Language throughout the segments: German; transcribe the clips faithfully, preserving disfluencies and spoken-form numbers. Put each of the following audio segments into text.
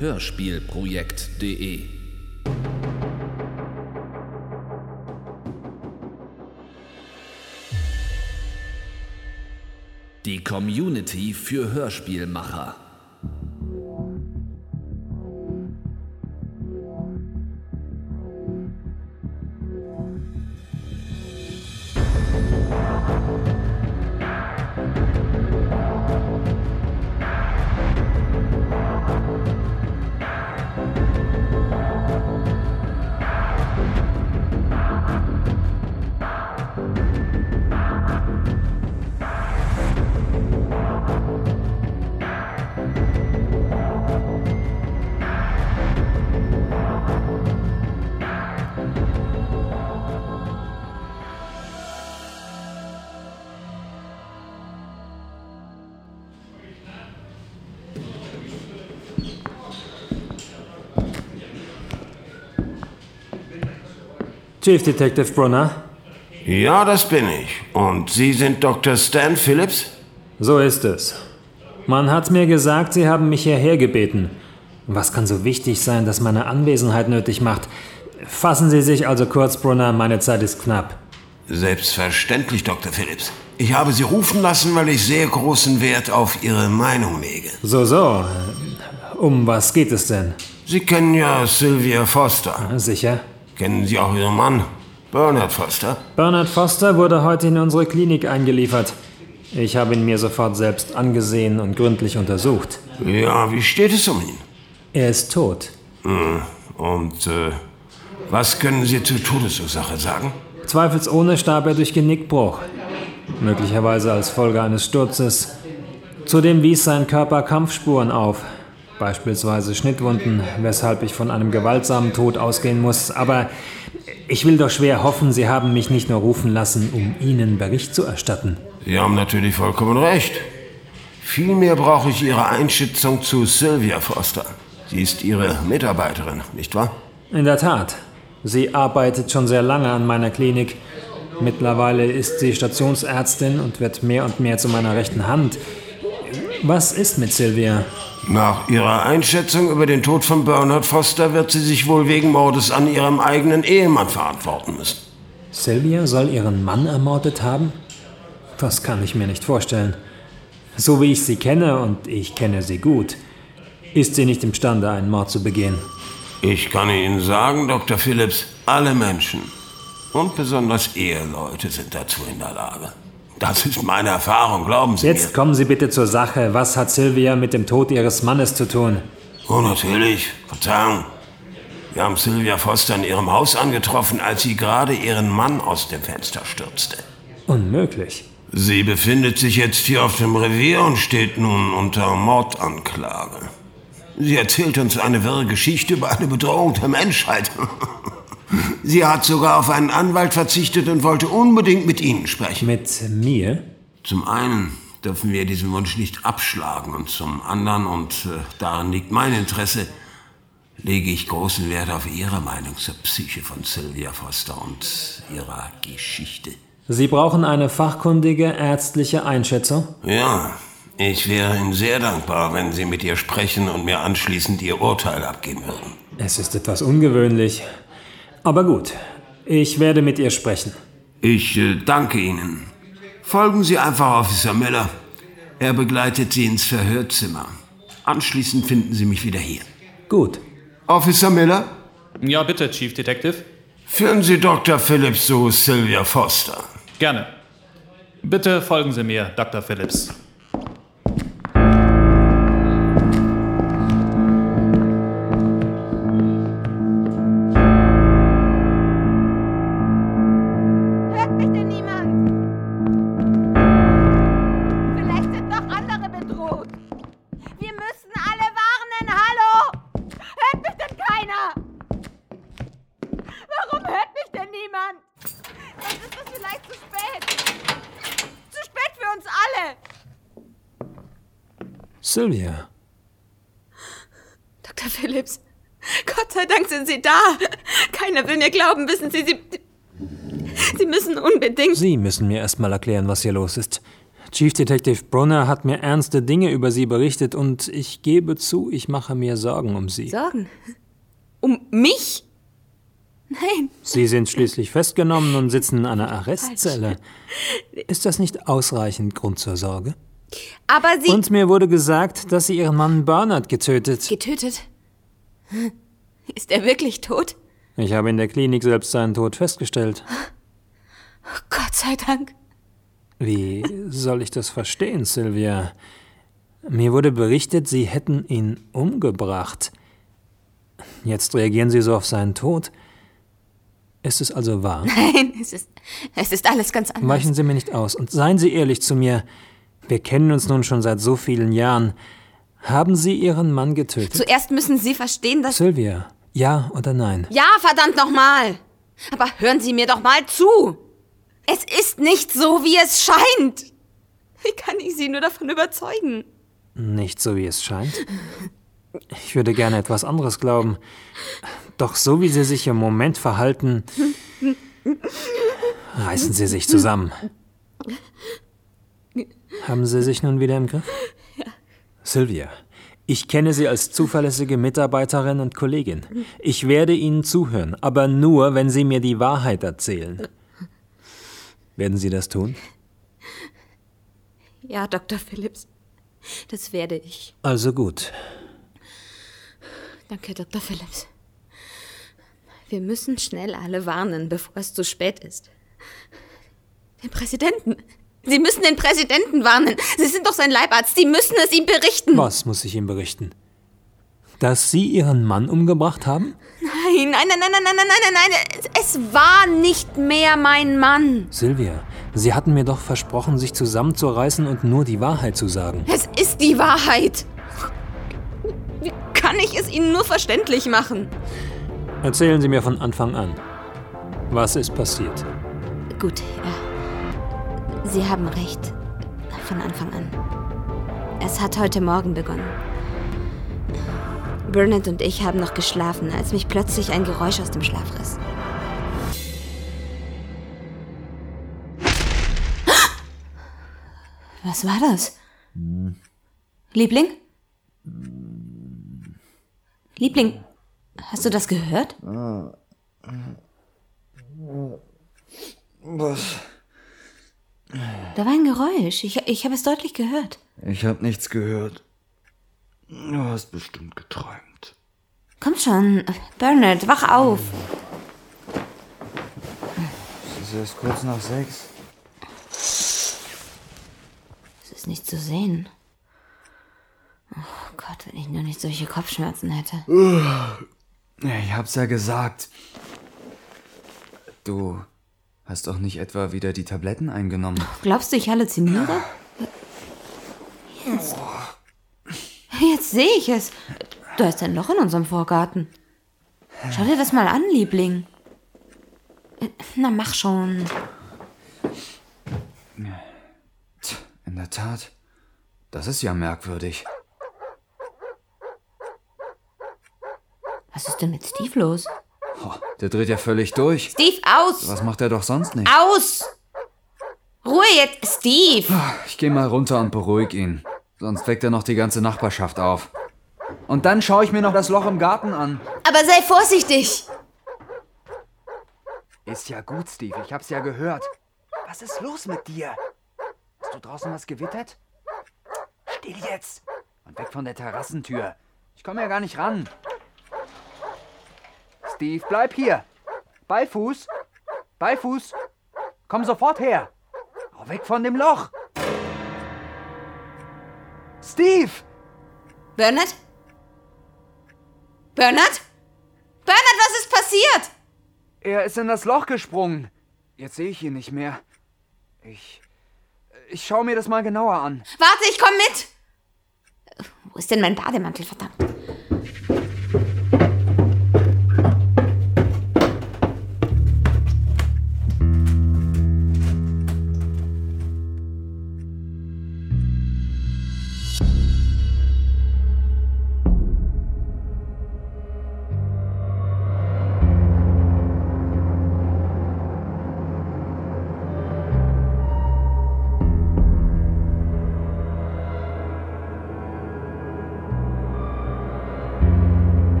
hörspielprojekt punkt de. Die Community für Hörspielmacher. Chief Detective Brunner? Ja, das bin ich. Und Sie sind Doktor Stan Phillips? So ist es. Man hat mir gesagt, Sie haben mich hierher gebeten. Was kann so wichtig sein, dass meine Anwesenheit nötig macht? Fassen Sie sich also kurz, Brunner, meine Zeit ist knapp. Selbstverständlich, Doktor Phillips. Ich habe Sie rufen lassen, weil ich sehr großen Wert auf Ihre Meinung lege. So, so. Um was geht es denn? Sie kennen ja Sylvia Foster. Sicher. Kennen Sie auch Ihren Mann, Bernard Foster? Bernard Foster wurde heute in unsere Klinik eingeliefert. Ich habe ihn mir sofort selbst angesehen und gründlich untersucht. Ja, wie steht es um ihn? Er ist tot. Hm. Und äh, was können Sie zur Todesursache sagen? Zweifelsohne starb er durch Genickbruch. Möglicherweise als Folge eines Sturzes. Zudem wies sein Körper Kampfspuren auf. Beispielsweise Schnittwunden, weshalb ich von einem gewaltsamen Tod ausgehen muss. Aber ich will doch schwer hoffen, Sie haben mich nicht nur rufen lassen, um Ihnen Bericht zu erstatten. Sie haben natürlich vollkommen recht. Vielmehr brauche ich Ihre Einschätzung zu Sylvia Foster. Sie ist Ihre Mitarbeiterin, nicht wahr? In der Tat. Sie arbeitet schon sehr lange an meiner Klinik. Mittlerweile ist sie Stationsärztin und wird mehr und mehr zu meiner rechten Hand. Was ist mit Sylvia? Nach Ihrer Einschätzung über den Tod von Bernard Foster wird sie sich wohl wegen Mordes an ihrem eigenen Ehemann verantworten müssen. Sylvia soll ihren Mann ermordet haben? Das kann ich mir nicht vorstellen. So wie ich sie kenne, und ich kenne sie gut, ist sie nicht imstande, einen Mord zu begehen. Ich kann Ihnen sagen, Doktor Phillips, alle Menschen und besonders Eheleute sind dazu in der Lage. Das ist meine Erfahrung, glauben Sie Jetzt mir. kommen Sie bitte zur Sache. Was hat Sylvia mit dem Tod Ihres Mannes zu tun? Oh, natürlich. Verzeihung. Wir haben Sylvia Foster in ihrem Haus angetroffen, als sie gerade ihren Mann aus dem Fenster stürzte. Unmöglich. Sie befindet sich jetzt hier auf dem Revier und steht nun unter Mordanklage. Sie erzählt uns eine wirre Geschichte über eine Bedrohung der Menschheit. Sie hat sogar auf einen Anwalt verzichtet und wollte unbedingt mit Ihnen sprechen. Mit mir? Zum einen dürfen wir diesen Wunsch nicht abschlagen und zum anderen, und äh, darin liegt mein Interesse, lege ich großen Wert auf Ihre Meinung zur Psyche von Sylvia Foster und ihrer Geschichte. Sie brauchen eine fachkundige ärztliche Einschätzung? Ja, ich wäre Ihnen sehr dankbar, wenn Sie mit ihr sprechen und mir anschließend Ihr Urteil abgeben würden. Es ist etwas ungewöhnlich. Aber gut, ich werde mit ihr sprechen. Ich äh, danke Ihnen. Folgen Sie einfach Officer Miller. Er begleitet Sie ins Verhörzimmer. Anschließend finden Sie mich wieder hier. Gut. Officer Miller? Ja, bitte, Chief Detective. Führen Sie Doktor Phillips zu Sylvia Foster. Gerne. Bitte folgen Sie mir, Doktor Phillips. Sylvia. Doktor Phillips, Gott sei Dank sind Sie da. Keiner will mir glauben, wissen Sie, Sie... Sie müssen unbedingt... Sie müssen mir erst mal erklären, was hier los ist. Chief Detective Brunner hat mir ernste Dinge über Sie berichtet und ich gebe zu, ich mache mir Sorgen um Sie. Sorgen? Um mich? Nein. Sie sind schließlich festgenommen und sitzen in einer Arrestzelle. Ist das nicht ausreichend Grund zur Sorge? Aber Sie... Und mir wurde gesagt, dass Sie Ihren Mann Bernard getötet. Getötet? Ist er wirklich tot? Ich habe in der Klinik selbst seinen Tod festgestellt. Oh, Gott sei Dank. Wie soll ich das verstehen, Sylvia? Mir wurde berichtet, Sie hätten ihn umgebracht. Jetzt reagieren Sie so auf seinen Tod. Ist es also wahr? Nein, es ist, es ist alles ganz anders. Weichen Sie mir nicht aus und seien Sie ehrlich zu mir. Wir kennen uns nun schon seit so vielen Jahren. Haben Sie Ihren Mann getötet? Zuerst müssen Sie verstehen, dass... Sylvia, ja oder nein? Ja, verdammt nochmal. Aber hören Sie mir doch mal zu. Es ist nicht so, wie es scheint. Wie kann ich Sie nur davon überzeugen? Nicht so, wie es scheint? Ich würde gerne etwas anderes glauben. Doch so, wie Sie sich im Moment verhalten, reißen Sie sich zusammen. Haben Sie sich nun wieder im Griff? Ja. Sylvia, ich kenne Sie als zuverlässige Mitarbeiterin und Kollegin. Ich werde Ihnen zuhören, aber nur, wenn Sie mir die Wahrheit erzählen. Werden Sie das tun? Ja, Doktor Phillips, das werde ich. Also gut. Danke, Doktor Phillips. Wir müssen schnell alle warnen, bevor es zu spät ist. Den Präsidenten. Sie müssen den Präsidenten warnen. Sie sind doch sein Leibarzt. Sie müssen es ihm berichten. Was muss ich ihm berichten? Dass Sie Ihren Mann umgebracht haben? Nein, nein, nein, nein, nein, nein, nein, nein, nein. Es war nicht mehr mein Mann. Sylvia, Sie hatten mir doch versprochen, sich zusammenzureißen und nur die Wahrheit zu sagen. Es ist die Wahrheit. Wie kann ich es Ihnen nur verständlich machen? Erzählen Sie mir von Anfang an. Was ist passiert? Gut, ja. Sie haben recht. Von Anfang an. Es hat heute Morgen begonnen. Bernard und ich haben noch geschlafen, als mich plötzlich ein Geräusch aus dem Schlaf riss. Was war das? Hm. Liebling? Hm. Liebling, hast du das gehört? Was? Da war ein Geräusch. Ich, ich habe es deutlich gehört. Ich habe nichts gehört. Du hast bestimmt geträumt. Komm schon, Bernard, wach auf. Es ist erst kurz nach sechs. Es ist nicht zu sehen. Oh Gott, wenn ich nur nicht solche Kopfschmerzen hätte. Ich hab's ja gesagt. Du hast doch nicht etwa wieder die Tabletten eingenommen. Glaubst du, ich halluziniere? Jetzt. Jetzt sehe ich es. Da ist ein Loch in unserem Vorgarten. Schau dir das mal an, Liebling. Na, mach schon. In der Tat. Das ist ja merkwürdig. Was ist denn mit Steve los? Oh, der dreht ja völlig durch. Steve, aus! Was macht er doch sonst nicht? Aus! Ruhe jetzt, Steve! Ich geh mal runter und beruhig ihn. Sonst weckt er noch die ganze Nachbarschaft auf. Und dann schaue ich mir noch das Loch im Garten an. Aber sei vorsichtig! Ist ja gut, Steve. Ich hab's ja gehört. Was ist los mit dir? Hast du draußen was gewittert? Still jetzt! Und weg von der Terrassentür. Ich komme ja gar nicht ran. Steve, bleib hier. Beifuß. Beifuß. Komm sofort her. Hau weg von dem Loch. Steve! Bernard? Bernard? Bernard, was ist passiert? Er ist in das Loch gesprungen. Jetzt sehe ich ihn nicht mehr. Ich... Ich schaue mir das mal genauer an. Warte, ich komm mit! Wo ist denn mein Bademantel, verdammt?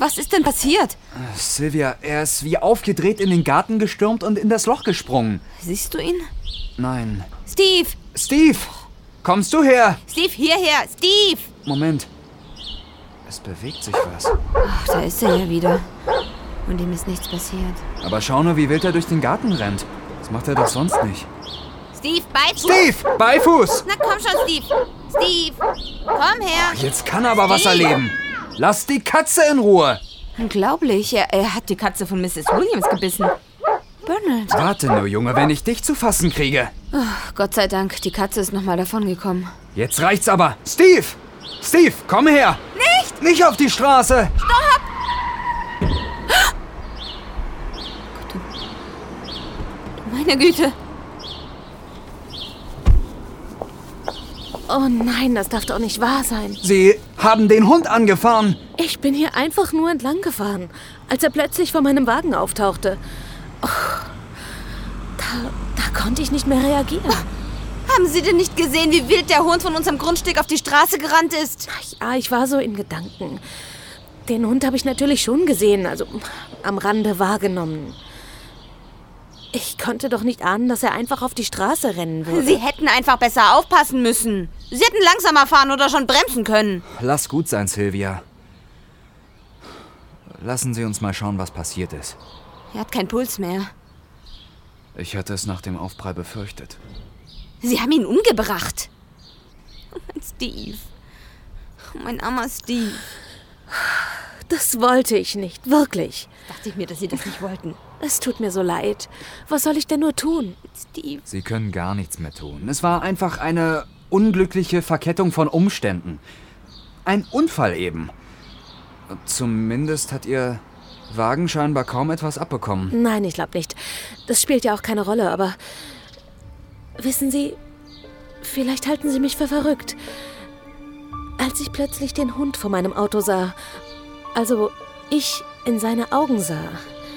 Was ist denn passiert? Sylvia, er ist wie aufgedreht in den Garten gestürmt und in das Loch gesprungen. Siehst du ihn? Nein. Steve! Steve! Kommst du her? Steve, hierher! Steve! Moment. Es bewegt sich was. Ach, da ist er ja wieder. Und ihm ist nichts passiert. Aber schau nur, wie wild er durch den Garten rennt. Das macht er doch sonst nicht. Steve, Beifuß! Steve! Beifuß! Na komm schon, Steve! Steve! Komm her! Jetzt kann er aber was erleben. Lass die Katze in Ruhe! Unglaublich, er, er hat die Katze von Misses Williams gebissen. Bernard. Warte nur, Junge, wenn ich dich zu fassen kriege. Oh, Gott sei Dank, die Katze ist nochmal davongekommen. Jetzt reicht's aber. Steve! Steve, komm her! Nicht! Nicht auf die Straße! Stopp! Gott, du, meine Güte. Oh nein, das darf doch nicht wahr sein. Sie haben den Hund angefahren. Ich bin hier einfach nur entlang gefahren, als er plötzlich vor meinem Wagen auftauchte. Oh, da, da konnte ich nicht mehr reagieren. Haben Sie denn nicht gesehen, wie wild der Hund von unserem Grundstück auf die Straße gerannt ist? Ja, ich war so in Gedanken. Den Hund habe ich natürlich schon gesehen, also am Rande wahrgenommen. Ich konnte doch nicht ahnen, dass er einfach auf die Straße rennen würde. Sie hätten einfach besser aufpassen müssen. Sie hätten langsamer fahren oder schon bremsen können. Lass gut sein, Sylvia. Lassen Sie uns mal schauen, was passiert ist. Er hat keinen Puls mehr. Ich hatte es nach dem Aufprall befürchtet. Sie haben ihn umgebracht. Oh, mein Steve. Oh, mein armer Steve. Das wollte ich nicht, wirklich. Dachte ich mir, dass Sie das nicht wollten. Es tut mir so leid. Was soll ich denn nur tun? Steve. Sie können gar nichts mehr tun. Es war einfach eine unglückliche Verkettung von Umständen. Ein Unfall eben. Zumindest hat Ihr Wagen scheinbar kaum etwas abbekommen. Nein, ich glaube nicht. Das spielt ja auch keine Rolle, aber... Wissen Sie, vielleicht halten Sie mich für verrückt. Als ich plötzlich den Hund vor meinem Auto sah, also ich in seine Augen sah,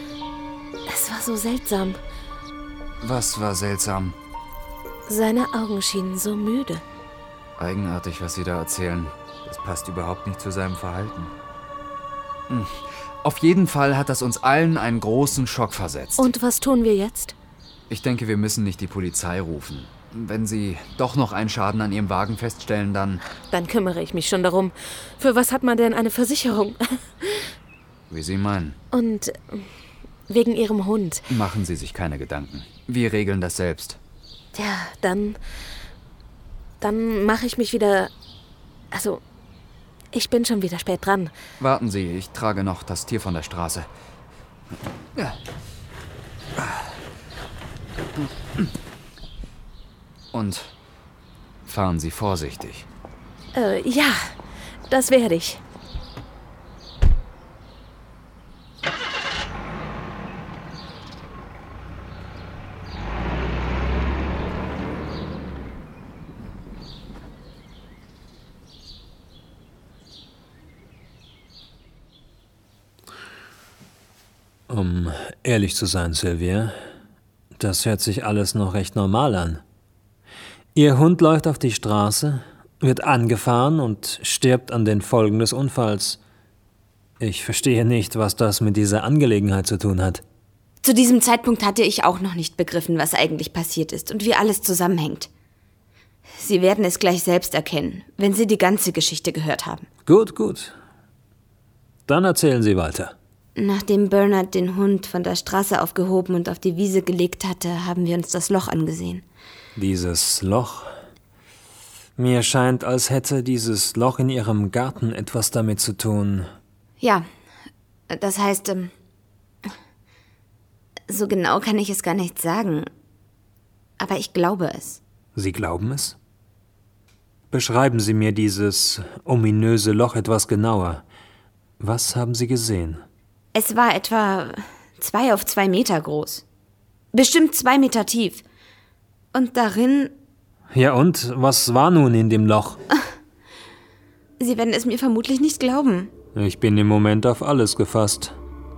es war so seltsam. Was war seltsam? Seine Augen schienen so müde. Eigenartig, was Sie da erzählen. Das passt überhaupt nicht zu seinem Verhalten. Hm. Auf jeden Fall hat das uns allen einen großen Schock versetzt. Und was tun wir jetzt? Ich denke, wir müssen nicht die Polizei rufen. Wenn Sie doch noch einen Schaden an Ihrem Wagen feststellen, dann... Dann kümmere ich mich schon darum. Für was hat man denn eine Versicherung? Wie Sie meinen. Und wegen Ihrem Hund. Machen Sie sich keine Gedanken. Wir regeln das selbst. Ja, dann... Dann mache ich mich wieder... Also, ich bin schon wieder spät dran. Warten Sie, ich trage noch das Tier von der Straße. Ja. Und fahren Sie vorsichtig. Äh, ja, das werde ich. Um ehrlich zu sein, Sylvia, das hört sich alles noch recht normal an. Ihr Hund läuft auf die Straße, wird angefahren und stirbt an den Folgen des Unfalls. Ich verstehe nicht, was das mit dieser Angelegenheit zu tun hat. Zu diesem Zeitpunkt hatte ich auch noch nicht begriffen, was eigentlich passiert ist und wie alles zusammenhängt. Sie werden es gleich selbst erkennen, wenn Sie die ganze Geschichte gehört haben. Gut, gut. Dann erzählen Sie weiter. Nachdem Bernard den Hund von der Straße aufgehoben und auf die Wiese gelegt hatte, haben wir uns das Loch angesehen. Dieses Loch? Mir scheint, als hätte dieses Loch in Ihrem Garten etwas damit zu tun. Ja, das heißt, ähm, so genau kann ich es gar nicht sagen. Aber ich glaube es. Sie glauben es? Beschreiben Sie mir dieses ominöse Loch etwas genauer. Was haben Sie gesehen? Es war etwa zwei auf zwei Meter groß. Bestimmt zwei Meter tief. Und darin... Ja und? Was war nun in dem Loch? Sie werden es mir vermutlich nicht glauben. Ich bin im Moment auf alles gefasst.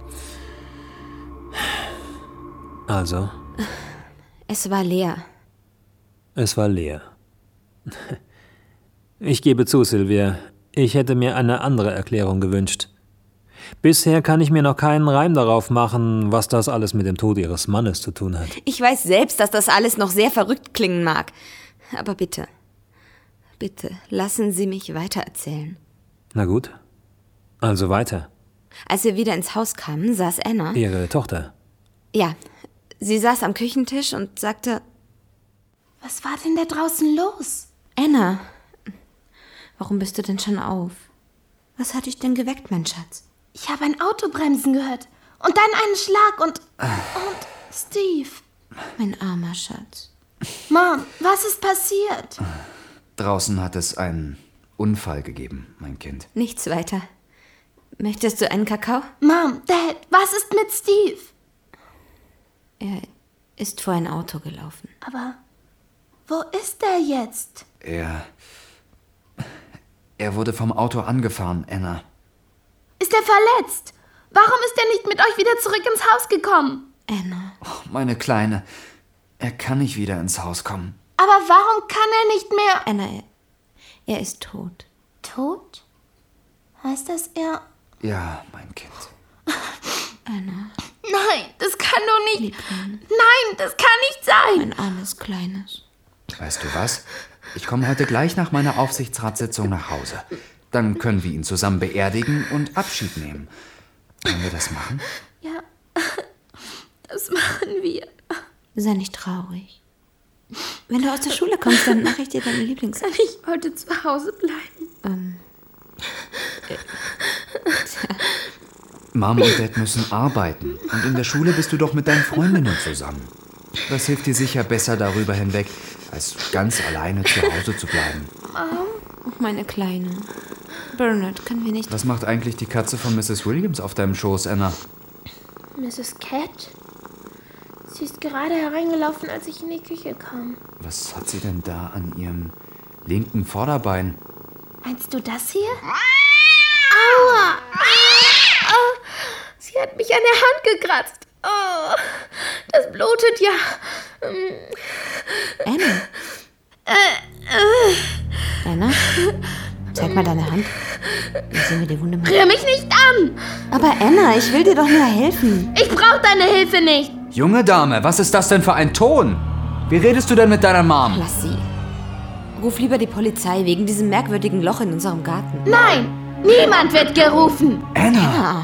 Also? Es war leer. Es war leer. Ich gebe zu, Sylvia, ich hätte mir eine andere Erklärung gewünscht. Bisher kann ich mir noch keinen Reim darauf machen, was das alles mit dem Tod Ihres Mannes zu tun hat. Ich weiß selbst, dass das alles noch sehr verrückt klingen mag. Aber bitte, bitte, lassen Sie mich weitererzählen. Na gut, also weiter. Als wir wieder ins Haus kamen, saß Anna... Ihre Tochter? Ja, sie saß am Küchentisch und sagte... Was war denn da draußen los? Anna, warum bist du denn schon auf? Was hat dich denn geweckt, mein Schatz? Ich habe ein Auto bremsen gehört. Und dann einen Schlag und... und Steve. Mein armer Schatz. Mom, was ist passiert? Draußen hat es einen Unfall gegeben, mein Kind. Nichts weiter. Möchtest du einen Kakao? Mom, Dad, was ist mit Steve? Er ist vor ein Auto gelaufen. Aber wo ist er jetzt? Er... Er wurde vom Auto angefahren, Anna. Ist er verletzt? Warum ist er nicht mit euch wieder zurück ins Haus gekommen? Anna. Oh, meine Kleine. Er kann nicht wieder ins Haus kommen. Aber warum kann er nicht mehr... Anna, er, er ist tot. Tot? Heißt das, er... Ja, mein Kind. Anna. Nein, das kann doch nicht... Nein, das kann nicht sein. Mein armes Kleines. Weißt du was? Ich komme heute gleich nach meiner Aufsichtsratssitzung nach Hause. Dann können wir ihn zusammen beerdigen und Abschied nehmen. Wollen wir das machen? Ja, das machen wir. Sei nicht traurig. Wenn du aus der Schule kommst, dann mache ich dir deine Lieblings... Kann ich heute zu Hause bleiben? Ähm... Äh, tja. Mom und Dad müssen arbeiten. Und in der Schule bist du doch mit deinen Freundinnen zusammen. Das hilft dir sicher besser darüber hinweg, als ganz alleine zu Hause zu bleiben. Mom? Oh, meine Kleine. Bernard, können wir nicht... Was macht eigentlich die Katze von Misses Williams auf deinem Schoß, Anna? Misses Cat? Sie ist gerade hereingelaufen, als ich in die Küche kam. Was hat sie denn da an ihrem linken Vorderbein? Meinst du das hier? Aua! Oh, sie hat mich an der Hand gekratzt. Oh, das blutet ja. Anna? Äh, äh. Anna? Zeig mal deine Hand. Hier sehen wir die Wunde mal. Rühr mich nicht an! Aber Anna, ich will dir doch nur helfen. Ich brauche deine Hilfe nicht. Junge Dame, was ist das denn für ein Ton? Wie redest du denn mit deiner Mom? Lass sie. Ruf lieber die Polizei wegen diesem merkwürdigen Loch in unserem Garten. Nein, niemand wird gerufen. Anna!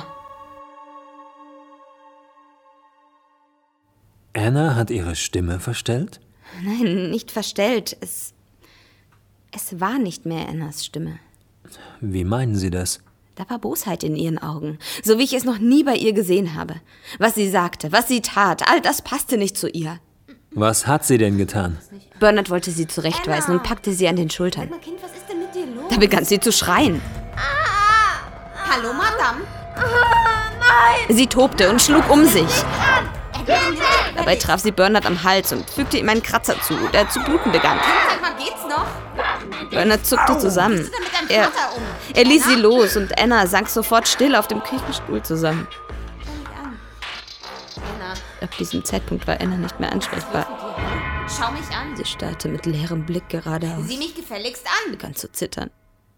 Anna. Anna hat ihre Stimme verstellt? Nein, nicht verstellt. Es, es war nicht mehr Annas Stimme. Wie meinen Sie das? Da war Bosheit in ihren Augen, so wie ich es noch nie bei ihr gesehen habe. Was sie sagte, was sie tat, all das passte nicht zu ihr. Was hat sie denn getan? Bernard wollte sie zurechtweisen und packte sie an den Schultern. Kind, was ist denn mit dir los? Da begann sie zu schreien. Ah, Hallo, Madame. ah, nein! Sie tobte und schlug um sich. Dabei traf sie Bernard am Hals und fügte ihm einen Kratzer zu, der zu bluten begann. Sag mal, geht's noch? Bernard zuckte zusammen. Er, er ließ sie los und Anna sank sofort still auf dem Küchenstuhl zusammen. Ab diesem Zeitpunkt war Anna nicht mehr ansprechbar. Schau mich an. Sie starrte mit leerem Blick geradeaus. Sieh mich gefälligst an. Begann zu zittern.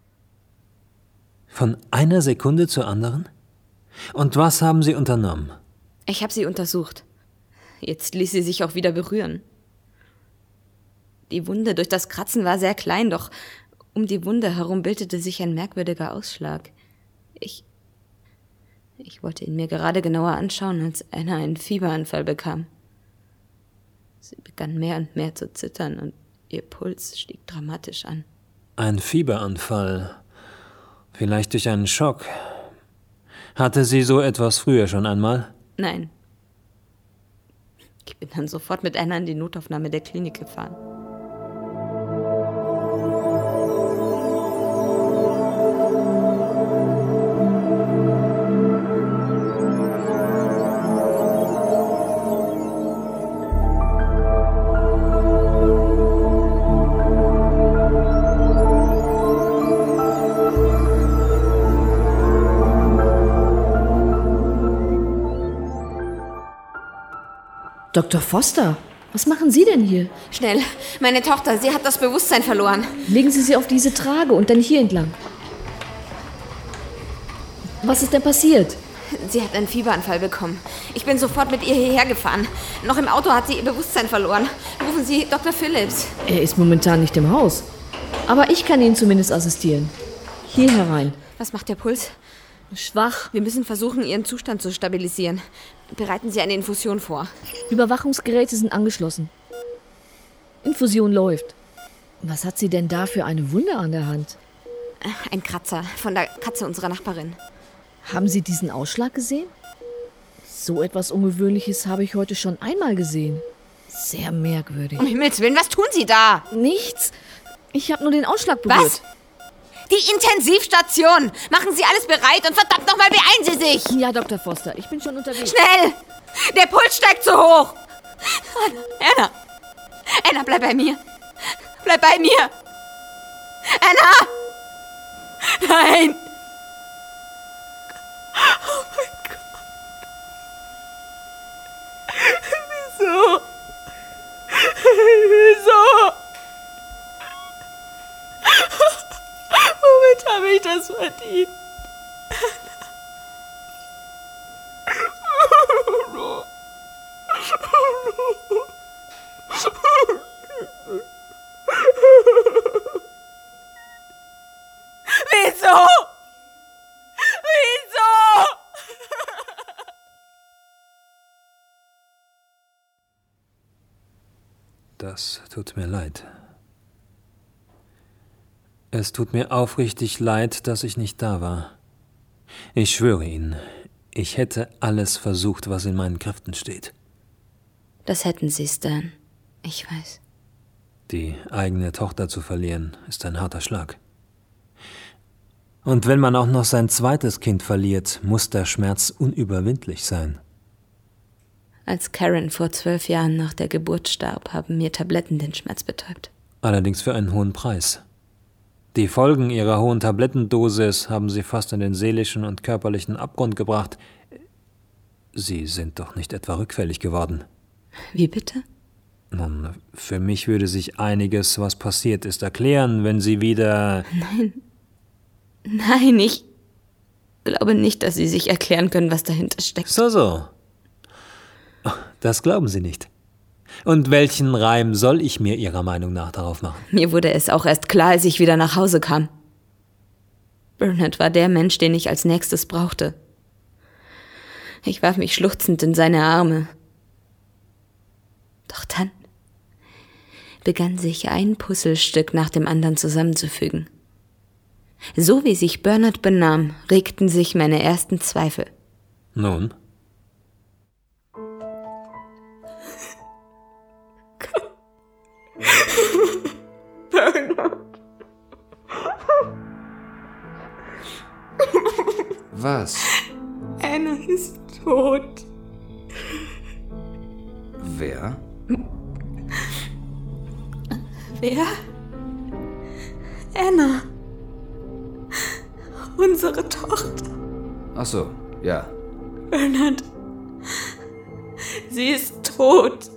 Von einer Sekunde zur anderen? Und was haben Sie unternommen? Ich habe sie untersucht. Jetzt ließ sie sich auch wieder berühren. Die Wunde durch das Kratzen war sehr klein, doch um die Wunde herum bildete sich ein merkwürdiger Ausschlag. Ich... Ich wollte ihn mir gerade genauer anschauen, als Anna einen Fieberanfall bekam. Sie begann mehr und mehr zu zittern und ihr Puls stieg dramatisch an. Ein Fieberanfall. Vielleicht durch einen Schock. Hatte sie so etwas früher schon einmal? Nein. Ich bin dann sofort mit Anna in die Notaufnahme der Klinik gefahren. Doktor Foster, was machen Sie denn hier? Schnell, meine Tochter, sie hat das Bewusstsein verloren. Legen Sie sie auf diese Trage und dann hier entlang. Was ist denn passiert? Sie hat einen Fieberanfall bekommen. Ich bin sofort mit ihr hierher gefahren. Noch im Auto hat sie ihr Bewusstsein verloren. Rufen Sie Doktor Phillips. Er ist momentan nicht im Haus. Aber ich kann Ihnen zumindest assistieren. Hier herein. Was macht der Puls? Schwach. Wir müssen versuchen, Ihren Zustand zu stabilisieren. Bereiten Sie eine Infusion vor. Überwachungsgeräte sind angeschlossen. Infusion läuft. Was hat sie denn da für eine Wunde an der Hand? Ein Kratzer von der Katze unserer Nachbarin. Haben Sie diesen Ausschlag gesehen? So etwas Ungewöhnliches habe ich heute schon einmal gesehen. Sehr merkwürdig. Um Himmels Willen, was tun Sie da? Nichts. Ich habe nur den Ausschlag berührt. Was? Die Intensivstation! Machen Sie alles bereit und verdammt nochmal beeilen Sie sich! Ja, Doktor Foster, ich bin schon unterwegs. Schnell! Der Puls steigt zu hoch! Anna! Anna, bleib bei mir! Bleib bei mir! Anna! Nein! Oh mein Gott! Wieso? Wieso? Womit habe ich das verdient? Wieso? Wieso? Das tut mir leid. Es tut mir aufrichtig leid, dass ich nicht da war. Ich schwöre Ihnen, ich hätte alles versucht, was in meinen Kräften steht. Das hätten Sie, Stan. Ich weiß. Die eigene Tochter zu verlieren, ist ein harter Schlag. Und wenn man auch noch sein zweites Kind verliert, muss der Schmerz unüberwindlich sein. Als Karen vor zwölf Jahren nach der Geburt starb, haben mir Tabletten den Schmerz betäubt. Allerdings für einen hohen Preis. Die Folgen ihrer hohen Tablettendosis haben sie fast in den seelischen und körperlichen Abgrund gebracht. Sie sind doch nicht etwa rückfällig geworden. Wie bitte? Nun, für mich würde sich einiges, was passiert ist, erklären, wenn Sie wieder... Nein. Nein, ich glaube nicht, dass Sie sich erklären können, was dahinter steckt. So, so. Das glauben Sie nicht. Und welchen Reim soll ich mir Ihrer Meinung nach darauf machen? Mir wurde es auch erst klar, als ich wieder nach Hause kam. Bernard war der Mensch, den ich als nächstes brauchte. Ich warf mich schluchzend in seine Arme. Doch dann begann sich ein Puzzlestück nach dem anderen zusammenzufügen. So wie sich Bernard benahm, regten sich meine ersten Zweifel. Nun? Bernard. Was? Anna ist tot. Wer? Wer? Anna. Unsere Tochter. Ach so, ja. Bernard. Sie ist tot.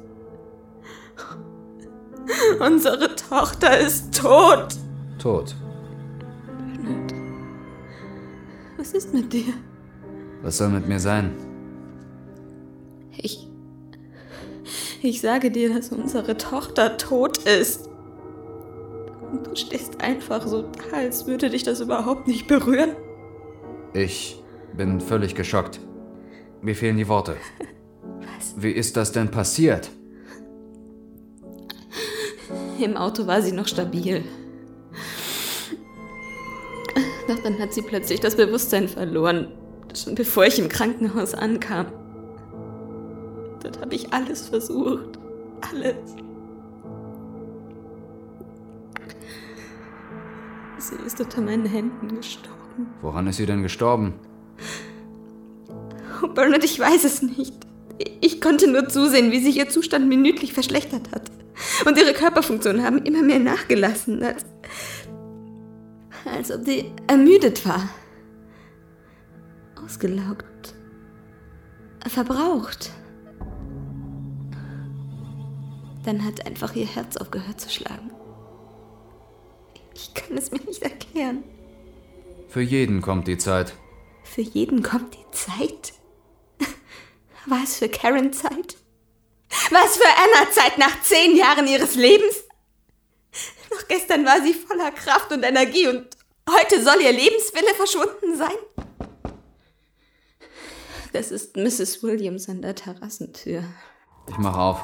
Unsere Tochter ist tot. Tot. Bernard. Was ist mit dir? Was soll mit mir sein? Ich... Ich sage dir, dass unsere Tochter tot ist. Und du stehst einfach so da, als würde dich das überhaupt nicht berühren. Ich bin völlig geschockt. Mir fehlen die Worte. Was? Wie ist das denn passiert? Im Auto war sie noch stabil. Doch dann hat sie plötzlich das Bewusstsein verloren. Schon bevor ich im Krankenhaus ankam. Dort habe ich alles versucht. Alles. Sie ist unter meinen Händen gestorben. Woran ist sie denn gestorben? Oh, Bernard, ich weiß es nicht. Ich konnte nur zusehen, wie sich ihr Zustand minütlich verschlechtert hat. Und ihre Körperfunktionen haben immer mehr nachgelassen, als, als ob sie ermüdet war. Ausgelaugt. Verbraucht. Dann hat einfach ihr Herz aufgehört zu schlagen. Ich kann es mir nicht erklären. Für jeden kommt die Zeit. Für jeden kommt die Zeit. War es für Karen Zeit? War es für Anna Zeit nach zehn Jahren ihres Lebens? Noch gestern war sie voller Kraft und Energie und heute soll ihr Lebenswille verschwunden sein? Das ist Misses Williams an der Terrassentür. Ich mach auf.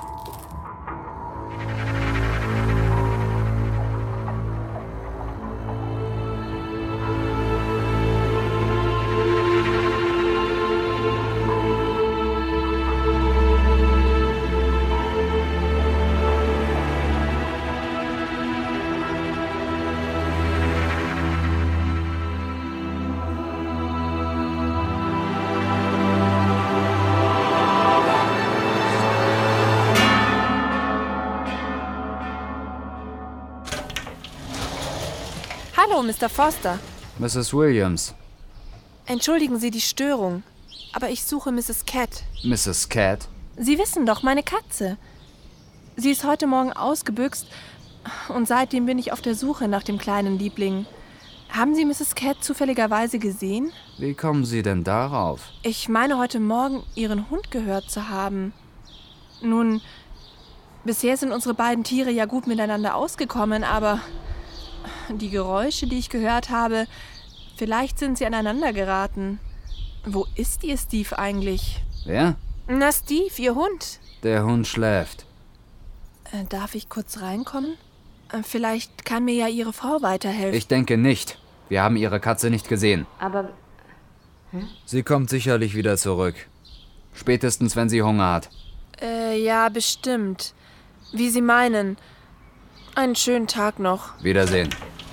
Hallo, Mister Foster. Misses Williams. Entschuldigen Sie die Störung, aber ich suche Misses Cat. Misses Cat? Sie wissen doch, meine Katze. Sie ist heute Morgen ausgebüxt und seitdem bin ich auf der Suche nach dem kleinen Liebling. Haben Sie Misses Cat zufälligerweise gesehen? Wie kommen Sie denn darauf? Ich meine, heute Morgen Ihren Hund gehört zu haben. Nun, bisher sind unsere beiden Tiere ja gut miteinander ausgekommen, aber die Geräusche, die ich gehört habe, vielleicht sind sie aneinander geraten. Wo ist Ihr Steve eigentlich? Wer? Na, Steve, Ihr Hund. Der Hund schläft. Äh, darf ich kurz reinkommen? Äh, vielleicht kann mir ja Ihre Frau weiterhelfen. Ich denke nicht. Wir haben Ihre Katze nicht gesehen. Aber... Hm? Sie kommt sicherlich wieder zurück. Spätestens, wenn sie Hunger hat. Äh, ja, bestimmt. Wie Sie meinen. Einen schönen Tag noch. Wiedersehen.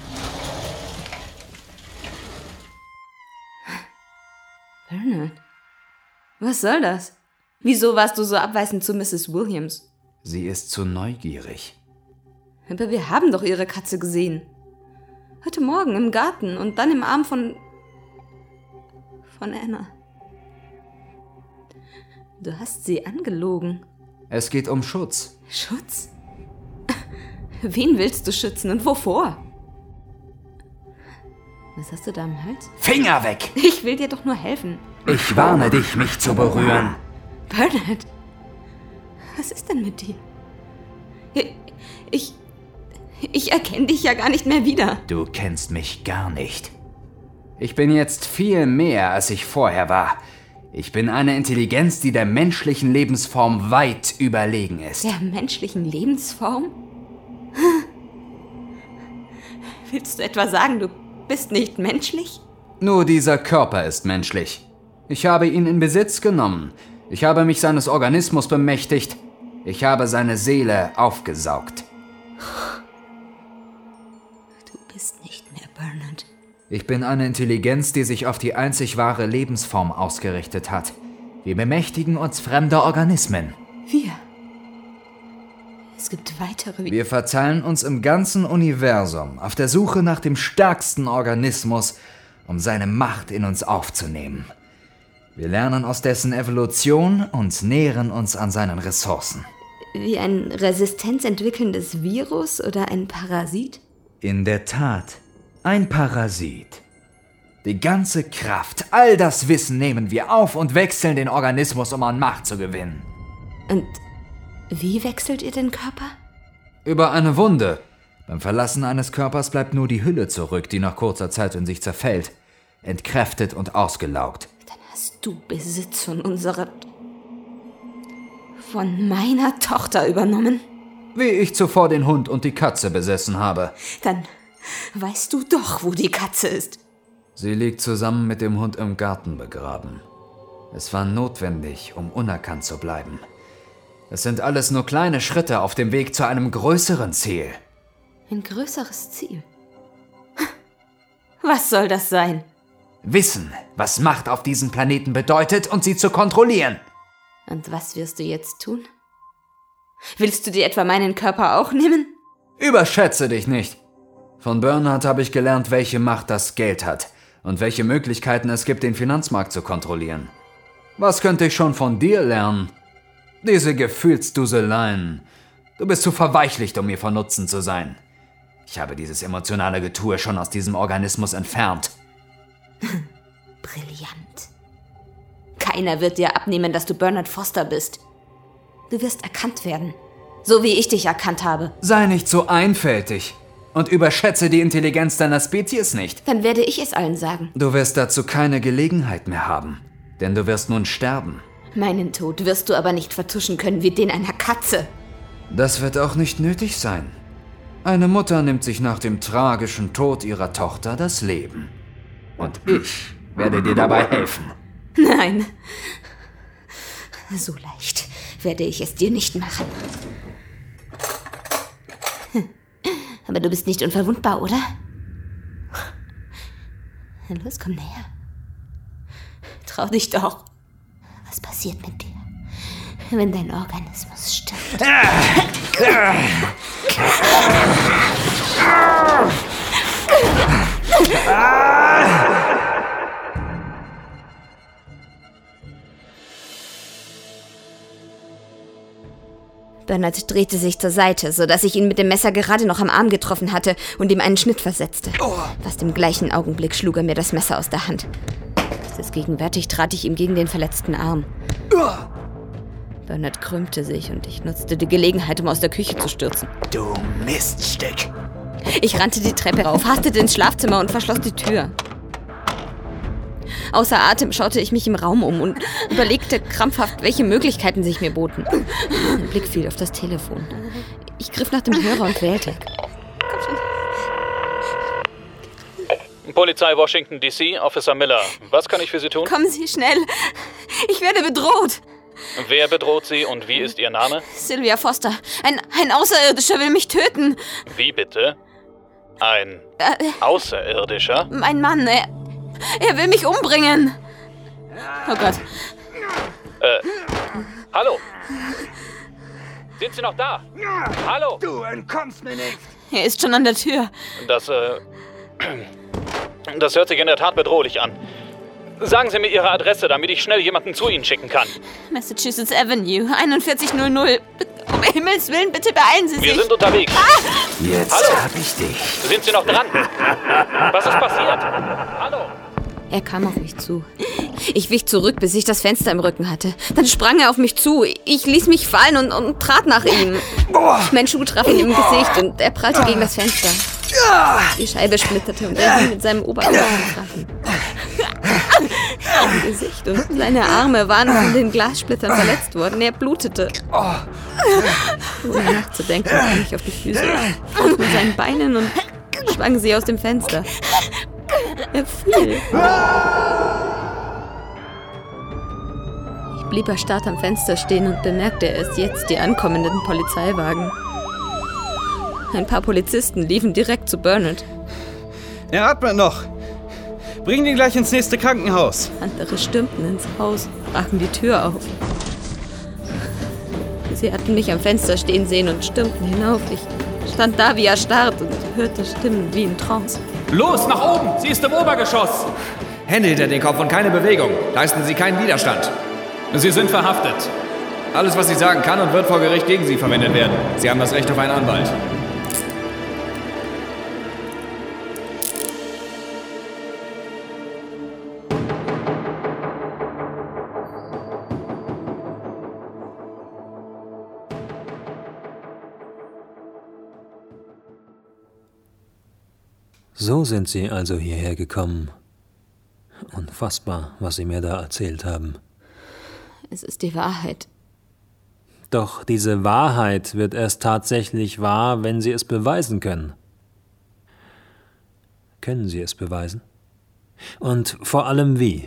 Bernard, was soll das? Wieso warst du so abweisend zu Misses Williams? Sie ist zu neugierig. Aber wir haben doch ihre Katze gesehen. Heute Morgen im Garten und dann im Arm von... von Anna. Du hast sie angelogen. Es geht um Schutz. Schutz? Wen willst du schützen und wovor? Was hast du da am Hals? Finger weg! Ich will dir doch nur helfen. Ich warne dich, mich zu berühren. Bernard, was ist denn mit dir? Ich... Ich erkenne dich ja gar nicht mehr wieder. Du kennst mich gar nicht. Ich bin jetzt viel mehr, als ich vorher war. Ich bin eine Intelligenz, die der menschlichen Lebensform weit überlegen ist. Der menschlichen Lebensform? Willst du etwa sagen, du bist nicht menschlich? Nur dieser Körper ist menschlich. Ich habe ihn in Besitz genommen. Ich habe mich seines Organismus bemächtigt. Ich habe seine Seele aufgesaugt. Du bist nicht mehr Bernard. Ich bin eine Intelligenz, die sich auf die einzig wahre Lebensform ausgerichtet hat. Wir bemächtigen uns fremder Organismen. Wir? Es gibt weitere... Wir verteilen uns im ganzen Universum auf der Suche nach dem stärksten Organismus, um seine Macht in uns aufzunehmen. Wir lernen aus dessen Evolution und nähren uns an seinen Ressourcen. Wie ein resistenzentwickelndes Virus oder ein Parasit? In der Tat, ein Parasit. Die ganze Kraft, all das Wissen nehmen wir auf und wechseln den Organismus, um an Macht zu gewinnen. Und wie wechselt ihr den Körper? Über eine Wunde. Beim Verlassen eines Körpers bleibt nur die Hülle zurück, die nach kurzer Zeit in sich zerfällt, entkräftet und ausgelaugt. Dann hast du Besitz von unserer... von meiner Tochter übernommen. Wie ich zuvor den Hund und die Katze besessen habe. Dann weißt du doch, wo die Katze ist. Sie liegt zusammen mit dem Hund im Garten begraben. Es war notwendig, um unerkannt zu bleiben. Es sind alles nur kleine Schritte auf dem Weg zu einem größeren Ziel. Ein größeres Ziel? Was soll das sein? Wissen, was Macht auf diesem Planeten bedeutet und sie zu kontrollieren. Und was wirst du jetzt tun? Willst du dir etwa meinen Körper auch nehmen? Überschätze dich nicht. Von Bernard habe ich gelernt, welche Macht das Geld hat und welche Möglichkeiten es gibt, den Finanzmarkt zu kontrollieren. Was könnte ich schon von dir lernen? Diese Gefühlsduseleien. Du bist zu verweichlicht, um mir von Nutzen zu sein. Ich habe dieses emotionale Getue schon aus diesem Organismus entfernt. Brillant. Keiner wird dir abnehmen, dass du Bernard Foster bist. Du wirst erkannt werden. So wie ich dich erkannt habe. Sei nicht so einfältig und überschätze die Intelligenz deiner Spezies nicht. Dann werde ich es allen sagen. Du wirst dazu keine Gelegenheit mehr haben, denn du wirst nun sterben. Meinen Tod wirst du aber nicht vertuschen können wie den einer Katze. Das wird auch nicht nötig sein. Eine Mutter nimmt sich nach dem tragischen Tod ihrer Tochter das Leben. Und ich werde dir dabei helfen. Nein. So leicht werde ich es dir nicht machen. Aber du bist nicht unverwundbar, oder? Los, komm näher. Trau dich doch. Was passiert mit dir, wenn dein Organismus stirbt? Bernard drehte sich zur Seite, sodass ich ihn mit dem Messer gerade noch am Arm getroffen hatte und ihm einen Schnitt versetzte. Fast im gleichen Augenblick schlug er mir das Messer aus der Hand. Gegenwärtig trat ich ihm gegen den verletzten Arm. Bernard krümmte sich und ich nutzte die Gelegenheit, um aus der Küche zu stürzen. Du Miststück! Ich rannte die Treppe rauf, hastete ins Schlafzimmer und verschloss die Tür. Außer Atem schaute ich mich im Raum um und überlegte krampfhaft, welche Möglichkeiten sich mir boten. Mein Blick fiel auf das Telefon. Ich griff nach dem Hörer und wählte. Polizei Washington D C, Officer Miller. Was kann ich für Sie tun? Kommen Sie schnell. Ich werde bedroht. Wer bedroht Sie und wie ist Ihr Name? Sylvia Foster. Ein, ein Außerirdischer will mich töten. Wie bitte? Ein äh, Außerirdischer? Mein Mann, er, er will mich umbringen. Oh Gott. Äh, hallo? Sind Sie noch da? Hallo? Du entkommst mir nicht. Er ist schon an der Tür. Das, äh... Das hört sich in der Tat bedrohlich an. Sagen Sie mir Ihre Adresse, damit ich schnell jemanden zu Ihnen schicken kann. Massachusetts Avenue, einundvierzig null null. Um Himmels Willen, bitte beeilen Sie sich. Wir sind unterwegs. Ah! Jetzt Hallo? hab ich dich. Sind Sie noch dran? Was ist passiert? Hallo? Er kam auf mich zu. Ich wich zurück, bis ich das Fenster im Rücken hatte. Dann sprang er auf mich zu. Ich ließ mich fallen und, und trat nach ihm. Mein Schuh traf ihn im Gesicht und er prallte gegen das Fenster. Die Scheibe splitterte und er ging mit seinem Oberarm getroffen. Sein Gesicht und seine Arme waren von den Glassplittern verletzt worden. Er blutete. Ohne nachzudenken, kam ich auf die Füße mit seinen Beinen und schwang sie aus dem Fenster. Er fiel. Ich blieb erstarrt am Fenster stehen und bemerkte erst jetzt die ankommenden Polizeiwagen. Ein paar Polizisten liefen direkt zu Bernard. Er atmet noch. Bring ihn gleich ins nächste Krankenhaus. Andere stürmten ins Haus, brachen die Tür auf. Sie hatten mich am Fenster stehen sehen und stürmten hinauf. Ich stand da wie erstarrt und hörte Stimmen wie in Trance. Los, nach oben! Sie ist im Obergeschoss! Hände hinter den Kopf und keine Bewegung. Leisten Sie keinen Widerstand. Sie sind verhaftet. Alles, was Sie sagen, kann und wird vor Gericht gegen Sie verwendet werden. Sie haben das Recht auf einen Anwalt. So sind Sie also hierher gekommen. Unfassbar, was Sie mir da erzählt haben. Es ist die Wahrheit. Doch diese Wahrheit wird erst tatsächlich wahr, wenn Sie es beweisen können. Können Sie es beweisen? Und vor allem wie?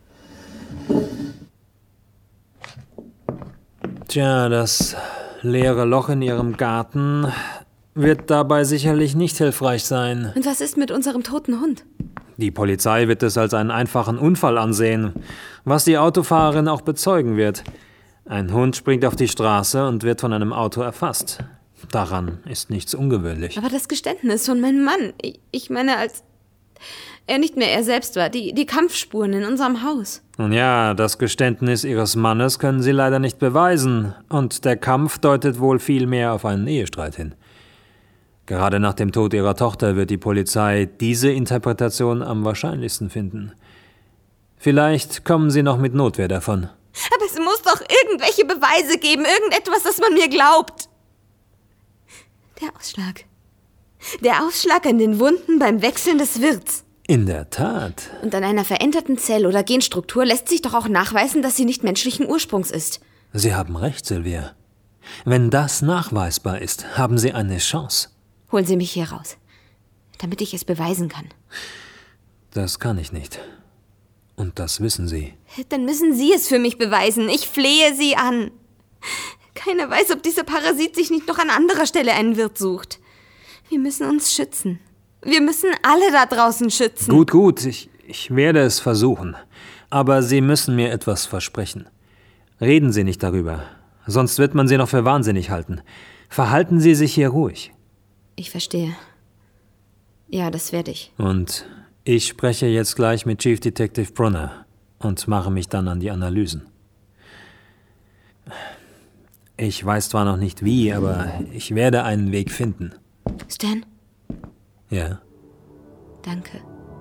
Tja, das leere Loch in Ihrem Garten wird dabei sicherlich nicht hilfreich sein. Und was ist mit unserem toten Hund? Die Polizei wird es als einen einfachen Unfall ansehen, was die Autofahrerin auch bezeugen wird. Ein Hund springt auf die Straße und wird von einem Auto erfasst. Daran ist nichts ungewöhnlich. Aber das Geständnis von meinem Mann, ich, ich meine, als er nicht mehr er selbst war, die, die Kampfspuren in unserem Haus. Nun ja, das Geständnis Ihres Mannes können Sie leider nicht beweisen. Und der Kampf deutet wohl viel mehr auf einen Ehestreit hin. Gerade nach dem Tod Ihrer Tochter wird die Polizei diese Interpretation am wahrscheinlichsten finden. Vielleicht kommen Sie noch mit Notwehr davon. Aber es muss doch irgendwelche Beweise geben, irgendetwas, das man mir glaubt. Der Ausschlag. Der Ausschlag an den Wunden beim Wechseln des Wirts. In der Tat. Und an einer veränderten Zell- oder Genstruktur lässt sich doch auch nachweisen, dass sie nicht menschlichen Ursprungs ist. Sie haben recht, Sylvia. Wenn das nachweisbar ist, haben Sie eine Chance. Holen Sie mich hier raus, damit ich es beweisen kann. Das kann ich nicht. Und das wissen Sie. Dann müssen Sie es für mich beweisen. Ich flehe Sie an. Keiner weiß, ob dieser Parasit sich nicht noch an anderer Stelle einen Wirt sucht. Wir müssen uns schützen. Wir müssen alle da draußen schützen. Gut, gut, ich, ich werde es versuchen. Aber Sie müssen mir etwas versprechen. Reden Sie nicht darüber, sonst wird man Sie noch für wahnsinnig halten. Verhalten Sie sich hier ruhig. Ich verstehe. Ja, das werde ich. Und ich spreche jetzt gleich mit Chief Detective Brunner und mache mich dann an die Analysen. Ich weiß zwar noch nicht wie, aber ich werde einen Weg finden. Stan? Ja? Danke.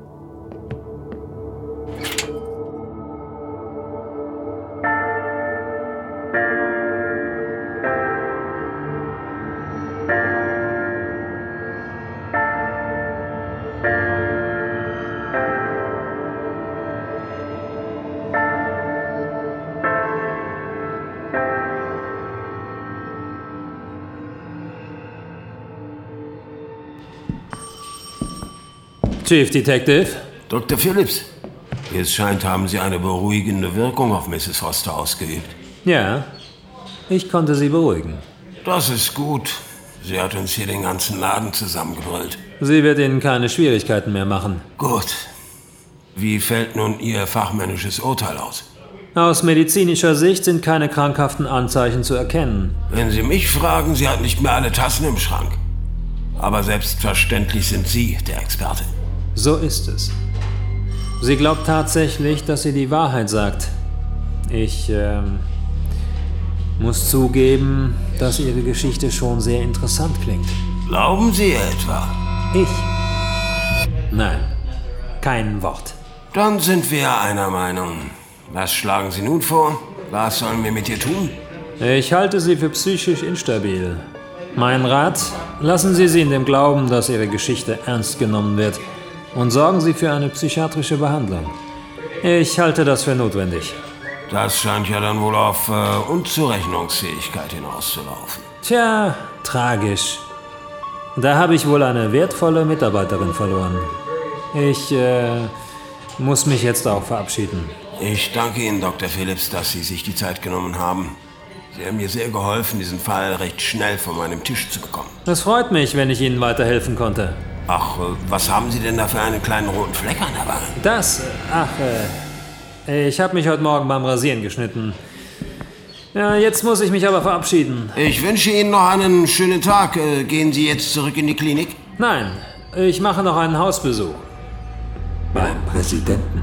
Chief Detective? Doktor Phillips, es scheint, haben Sie eine beruhigende Wirkung auf Misses Foster ausgeübt. Ja, ich konnte sie beruhigen. Das ist gut. Sie hat uns hier den ganzen Laden zusammengebrüllt. Sie wird Ihnen keine Schwierigkeiten mehr machen. Gut. Wie fällt nun Ihr fachmännisches Urteil aus? Aus medizinischer Sicht sind keine krankhaften Anzeichen zu erkennen. Wenn Sie mich fragen, sie hat nicht mehr alle Tassen im Schrank. Aber selbstverständlich sind Sie der Experte. So ist es. Sie glaubt tatsächlich, dass sie die Wahrheit sagt. Ich ähm, muss zugeben, dass Ihre Geschichte schon sehr interessant klingt. Glauben Sie etwa? Ich? Nein, kein Wort. Dann sind wir einer Meinung. Was schlagen Sie nun vor? Was sollen wir mit ihr tun? Ich halte sie für psychisch instabil. Mein Rat, lassen Sie sie in dem Glauben, dass Ihre Geschichte ernst genommen wird. Und sorgen Sie für eine psychiatrische Behandlung. Ich halte das für notwendig. Das scheint ja dann wohl auf äh, Unzurechnungsfähigkeit hinauszulaufen. Tja, tragisch. Da habe ich wohl eine wertvolle Mitarbeiterin verloren. Ich äh, muss mich jetzt auch verabschieden. Ich danke Ihnen, Doktor Phillips, dass Sie sich die Zeit genommen haben. Sie haben mir sehr geholfen, diesen Fall recht schnell von meinem Tisch zu bekommen. Es freut mich, wenn ich Ihnen weiterhelfen konnte. Ach, was haben Sie denn da für einen kleinen roten Fleck an der Wange? Das? Ach, äh, ich habe mich heute Morgen beim Rasieren geschnitten. Ja, jetzt muss ich mich aber verabschieden. Ich wünsche Ihnen noch einen schönen Tag. Äh, gehen Sie jetzt zurück in die Klinik? Nein, ich mache noch einen Hausbesuch. Beim Präsidenten.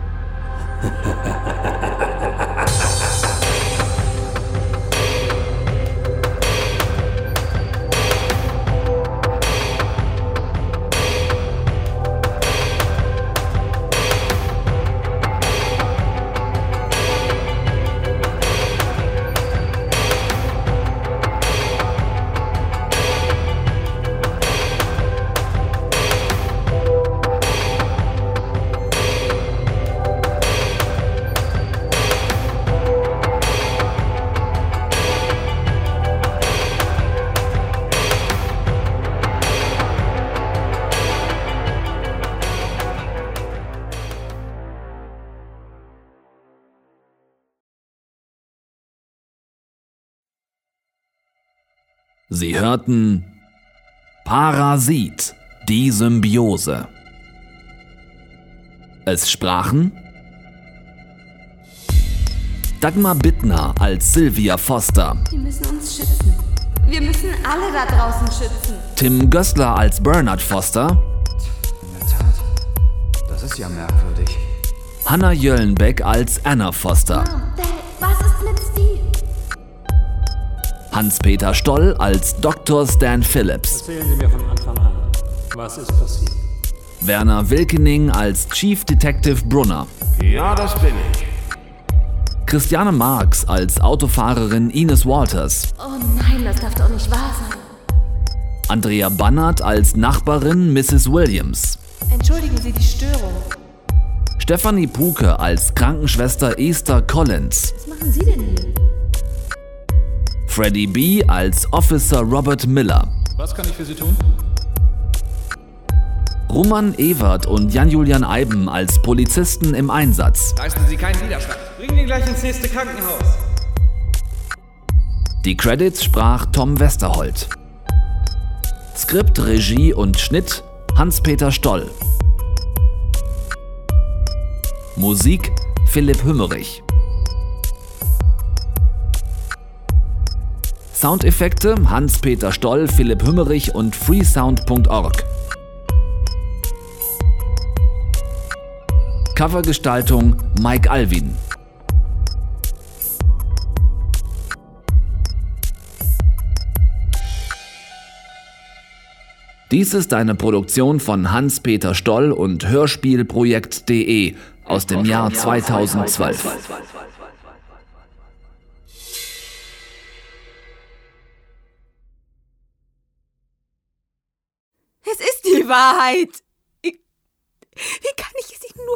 Sie hörten Parasit, die Symbiose. Es sprachen Dagmar Bittner als Sylvia Foster, Wir müssen uns schützen. Wir müssen alle da draußen schützen. Tim Gößler als Bernard Foster, In der Tat, das ist ja merkwürdig. Hannah Jöllenbeck als Anna Foster, Dad, was ist mit Steve? Hans-Peter Stoll als Doktor Stan Phillips, Erzählen Sie mir von Anfang an, was ist passiert? Werner Wilkening als Chief Detective Brunner. Ja, das bin ich. Christiane Marx als Autofahrerin Ines Walters. Oh nein, das darf doch nicht wahr sein. Andrea Bannert als Nachbarin Misses Williams. Entschuldigen Sie die Störung. Stephanie Puke als Krankenschwester Esther Collins. Was machen Sie denn hier? Freddie B. als Officer Robert Miller. Was kann ich für Sie tun? Roman Ewert und Jan-Julian Eiben als Polizisten im Einsatz. Leisten Sie keinen Widerstand. Bring ihn gleich ins nächste Krankenhaus. Die Credits sprach Tom Westerholt. Skript, Regie und Schnitt Hans-Peter Stoll. Musik Philipp Hümmerich. Soundeffekte Hans-Peter Stoll, Philipp Hümmerich und freesound punkt org. Covergestaltung Mike Alvin. Dies ist eine Produktion von Hans-Peter Stoll und Hörspielprojekt punkt de aus dem Jahr zweitausendzwölf. Es ist die Wahrheit. Wie, wie kann ich es Ihnen nur